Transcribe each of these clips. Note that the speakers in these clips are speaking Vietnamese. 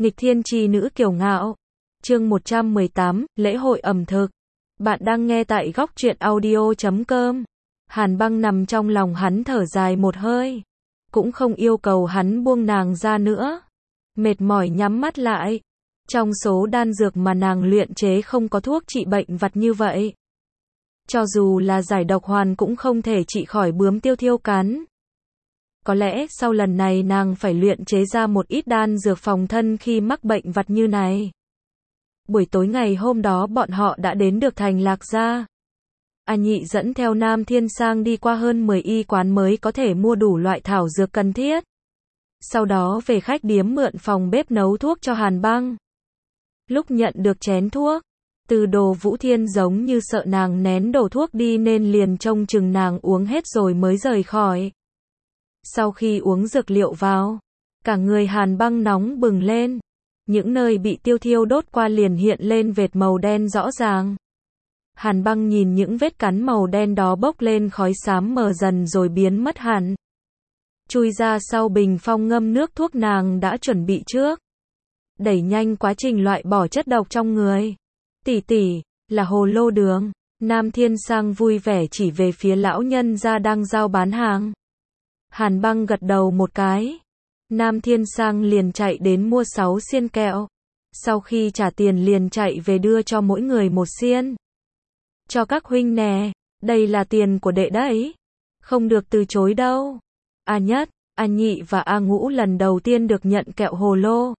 Nghịch thiên chi nữ kiều ngạo. Chương 118, lễ hội ẩm thực. Bạn đang nghe tại góc truyện audio.com. Hàn Băng nằm trong lòng hắn thở dài một hơi. Cũng không yêu cầu hắn buông nàng ra nữa. Mệt mỏi nhắm mắt lại. Trong số đan dược mà nàng luyện chế không có thuốc trị bệnh vặt như vậy. Cho dù là giải độc hoàn cũng không thể trị khỏi bướm tiêu thiêu cắn. Có lẽ sau lần này nàng phải luyện chế ra một ít đan dược phòng thân khi mắc bệnh vặt như này. Buổi tối ngày hôm đó bọn họ đã đến được thành Lạc Gia. A Nhị dẫn theo Nam Thiên Sang đi qua hơn 10 y quán mới có thể mua đủ loại thảo dược cần thiết. Sau đó về khách điếm mượn phòng bếp nấu thuốc cho Hàn Băng. Lúc nhận được chén thuốc, Từ Đồ Vũ Thiên giống như sợ nàng nén đổ thuốc đi nên liền trông chừng nàng uống hết rồi mới rời khỏi. Sau khi uống dược liệu vào, cả người Hàn Băng nóng bừng lên. Những nơi bị tiêu thiêu đốt qua liền hiện lên vệt màu đen rõ ràng. Hàn Băng nhìn những vết cắn màu đen đó bốc lên khói xám mờ dần rồi biến mất hẳn. Chui ra sau bình phong ngâm nước thuốc nàng đã chuẩn bị trước. Đẩy nhanh quá trình loại bỏ chất độc trong người. Tỷ tỷ, là hồ lô đường. Nam Thiên Sang vui vẻ chỉ về phía lão nhân gia đang giao bán hàng. Hàn Băng gật đầu một cái. Nam Thiên Sang liền chạy đến mua 6 xiên kẹo. Sau khi trả tiền liền chạy về đưa cho mỗi người một xiên. Cho các huynh nè, đây là tiền của đệ đấy. Không được từ chối đâu. A Nhất, A Nhị và A Ngũ lần đầu tiên được nhận kẹo hồ lô.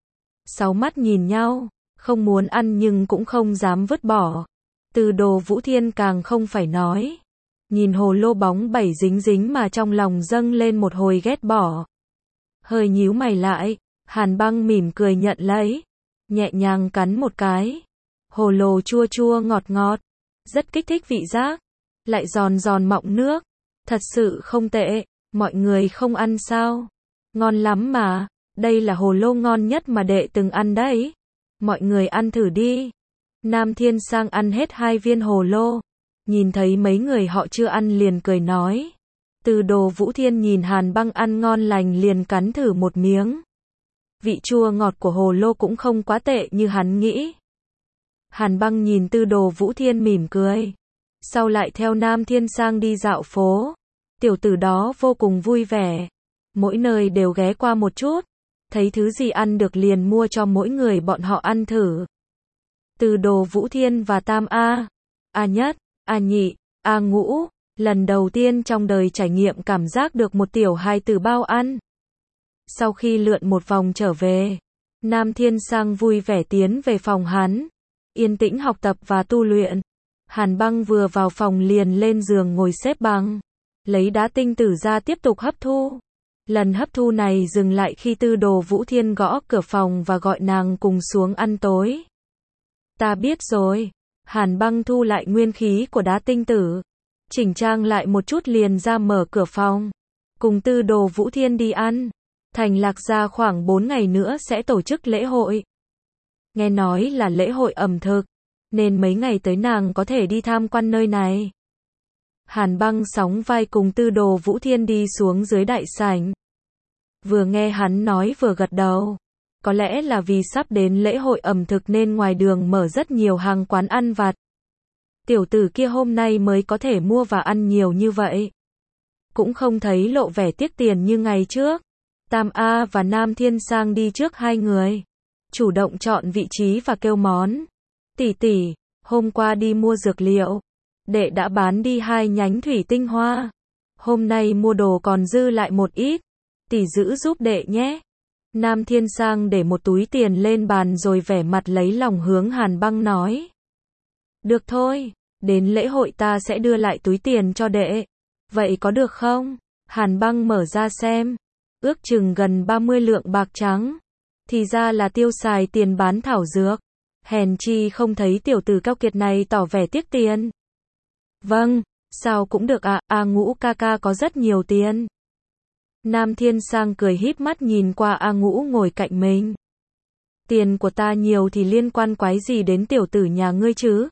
6 mắt nhìn nhau, không muốn ăn nhưng cũng không dám vứt bỏ. Từ Đồ Vũ Thiên càng không phải nói. Nhìn hồ lô bóng bẩy dính dính mà trong lòng dâng lên một hồi ghét bỏ. Hơi nhíu mày lại, Hàn Băng mỉm cười nhận lấy, nhẹ nhàng cắn một cái. Hồ lô chua chua ngọt ngọt, rất kích thích vị giác, lại giòn giòn mọng nước, thật sự không tệ, mọi người không ăn sao? Ngon lắm mà, đây là hồ lô ngon nhất mà đệ từng ăn đấy. Mọi người ăn thử đi. Nam Thiên Sang ăn hết 2 viên hồ lô, nhìn thấy mấy người họ chưa ăn liền cười nói. Từ Đồ Vũ Thiên nhìn Hàn Băng ăn ngon lành liền cắn thử một miếng. Vị chua ngọt của hồ lô cũng không quá tệ như hắn nghĩ. Hàn Băng nhìn Từ Đồ Vũ Thiên mỉm cười. Sau lại theo Nam Thiên Sang đi dạo phố. Tiểu tử đó vô cùng vui vẻ. Mỗi nơi đều ghé qua một chút. Thấy thứ gì ăn được liền mua cho mỗi người bọn họ ăn thử. Từ Đồ Vũ Thiên và Tam A, A Nhất, A Nhị, A Ngũ. Lần đầu tiên trong đời trải nghiệm cảm giác được một tiểu hài tử bao ăn. Sau khi lượn một vòng trở về, Nam Thiên Sang vui vẻ tiến về phòng hắn, yên tĩnh học tập và tu luyện. Hàn Băng vừa vào phòng liền lên giường ngồi xếp bằng, lấy đá tinh tử ra tiếp tục hấp thu. Lần hấp thu này dừng lại khi Từ Đồ Vũ Thiên gõ cửa phòng và gọi nàng cùng xuống ăn tối. Ta biết rồi. Hàn Băng thu lại nguyên khí của đá tinh tử. Chỉnh trang lại một chút liền ra mở cửa phòng. Cùng Từ Đồ Vũ Thiên đi ăn. Thành Lạc Gia khoảng 4 ngày nữa sẽ tổ chức lễ hội. Nghe nói là lễ hội ẩm thực, nên mấy ngày tới nàng có thể đi tham quan nơi này. Hàn Băng sóng vai cùng Từ Đồ Vũ Thiên đi xuống dưới đại sảnh. Vừa nghe hắn nói vừa gật đầu. Có lẽ là vì sắp đến lễ hội ẩm thực nên ngoài đường mở rất nhiều hàng quán ăn vặt. Tiểu tử kia hôm nay mới có thể mua và ăn nhiều như vậy. Cũng không thấy lộ vẻ tiếc tiền như ngày trước. Tam A và Nam Thiên Sang đi trước 2 người. Chủ động chọn vị trí và kêu món. Tỷ tỷ, hôm qua đi mua dược liệu. Đệ đã bán đi 2 nhánh thủy tinh hoa. Hôm nay mua đồ còn dư lại một ít. Tỷ giữ giúp đệ nhé. Nam Thiên Sang để một túi tiền lên bàn rồi vẻ mặt lấy lòng hướng Hàn Băng nói. Được thôi, đến lễ hội ta sẽ đưa lại túi tiền cho đệ. Vậy có được không? Hàn Băng mở ra xem. Ước chừng gần 30 lượng bạc trắng. Thì ra là tiêu xài tiền bán thảo dược. Hèn chi không thấy tiểu tử cao kiệt này tỏ vẻ tiếc tiền. Vâng, sao cũng được ạ, A Ngũ ca ca có rất nhiều tiền. Nam Thiên Sang cười híp mắt nhìn qua A Ngũ ngồi cạnh mình. Tiền của ta nhiều thì liên quan quái gì đến tiểu tử nhà ngươi chứ?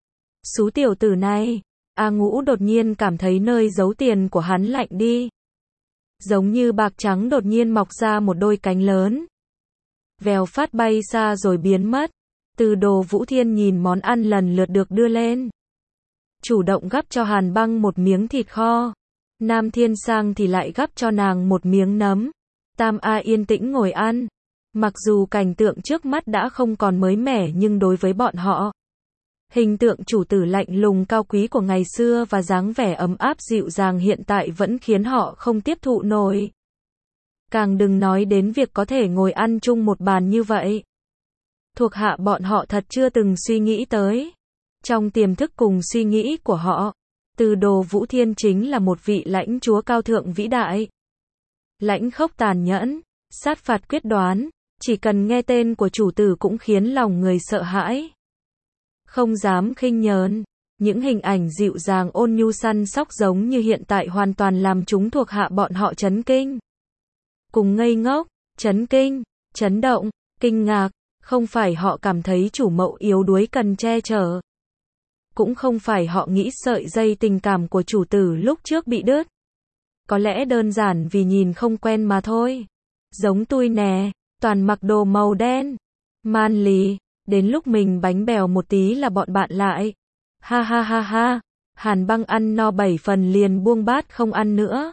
Xú tiểu tử này. A Ngũ đột nhiên cảm thấy nơi giấu tiền của hắn lạnh đi. Giống như bạc trắng đột nhiên mọc ra một đôi cánh lớn. vèo phát bay xa rồi biến mất. Từ Đồ Vũ Thiên nhìn món ăn lần lượt được đưa lên. Chủ động gắp cho Hàn Băng một miếng thịt kho. Nam Thiên Sang thì lại gắp cho nàng một miếng nấm. Tam A yên tĩnh ngồi ăn. Mặc dù cảnh tượng trước mắt đã không còn mới mẻ nhưng đối với bọn họ, hình tượng chủ tử lạnh lùng cao quý của ngày xưa và dáng vẻ ấm áp dịu dàng hiện tại vẫn khiến họ không tiếp thụ nổi. Càng đừng nói đến việc có thể ngồi ăn chung một bàn như vậy. Thuộc hạ bọn họ thật chưa từng suy nghĩ tới. Trong tiềm thức cùng suy nghĩ của họ, Từ Đồ Vũ Thiên chính là một vị lãnh chúa cao thượng vĩ đại. Lãnh khốc tàn nhẫn, sát phạt quyết đoán, chỉ cần nghe tên của chủ tử cũng khiến lòng người sợ hãi. Không dám khinh nhờn, những hình ảnh dịu dàng ôn nhu săn sóc giống như hiện tại hoàn toàn làm chúng thuộc hạ bọn họ chấn kinh. Cùng ngây ngốc, chấn kinh, chấn động, kinh ngạc, không phải họ cảm thấy chủ mẫu yếu đuối cần che chở. Cũng không phải họ nghĩ sợi dây tình cảm của chủ tử lúc trước bị đứt. Có lẽ đơn giản vì nhìn không quen mà thôi. Giống tui nè, toàn mặc đồ màu đen. Man lì, đến lúc mình bánh bèo một tí là bọn bạn lại. Ha ha ha ha, Hàn Băng ăn no 7 phần liền buông bát không ăn nữa.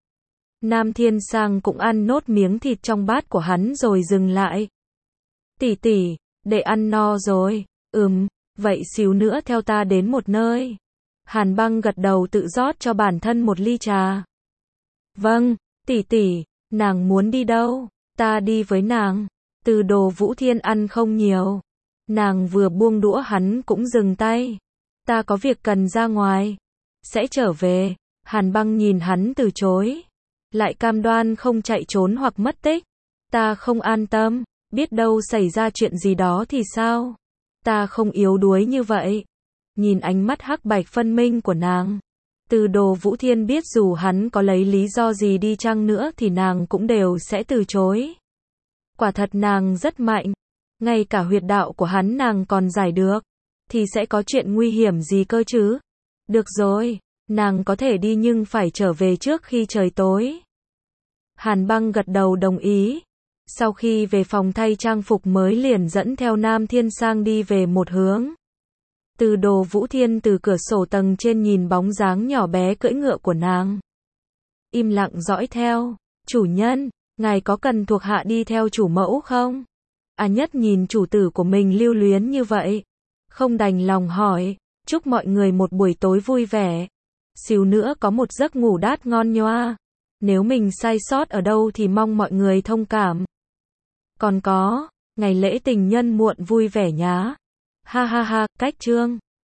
Nam Thiên Sang cũng ăn nốt miếng thịt trong bát của hắn rồi dừng lại. Tỷ tỷ, để ăn no rồi. Vậy xíu nữa theo ta đến một nơi. Hàn Băng gật đầu tự rót cho bản thân một ly trà. Vâng, tỷ tỷ, nàng muốn đi đâu? Ta đi với nàng. Từ Đồ Vũ Thiên ăn không nhiều. Nàng vừa buông đũa hắn cũng dừng tay. Ta có việc cần ra ngoài. Sẽ trở về. Hàn Băng nhìn hắn từ chối. Lại cam đoan không chạy trốn hoặc mất tích. Ta không an tâm. Biết đâu xảy ra chuyện gì đó thì sao? Ta không yếu đuối như vậy. Nhìn ánh mắt hắc bạch phân minh của nàng, Từ Đồ Vũ Thiên biết dù hắn có lấy lý do gì đi chăng nữa thì nàng cũng đều sẽ từ chối. Quả thật nàng rất mạnh. Ngay cả huyệt đạo của hắn nàng còn giải được. Thì sẽ có chuyện nguy hiểm gì cơ chứ? Được rồi, nàng có thể đi nhưng phải trở về trước khi trời tối. Hàn Băng gật đầu đồng ý. Sau khi về phòng thay trang phục mới liền dẫn theo Nam Thiên Sang đi về một hướng. Từ Đồ Vũ Thiên từ cửa sổ tầng trên nhìn bóng dáng nhỏ bé cưỡi ngựa của nàng. Im lặng dõi theo. Chủ nhân, ngài có cần thuộc hạ đi theo chủ mẫu không? Nhất nhìn chủ tử của mình lưu luyến như vậy. Không đành lòng hỏi. Chúc mọi người một buổi tối vui vẻ. Xíu nữa có một giấc ngủ đát ngon nhoa. Nếu mình sai sót ở đâu thì mong mọi người thông cảm. Còn có, ngày lễ tình nhân muộn vui vẻ nhá. Ha ha ha, cách chương.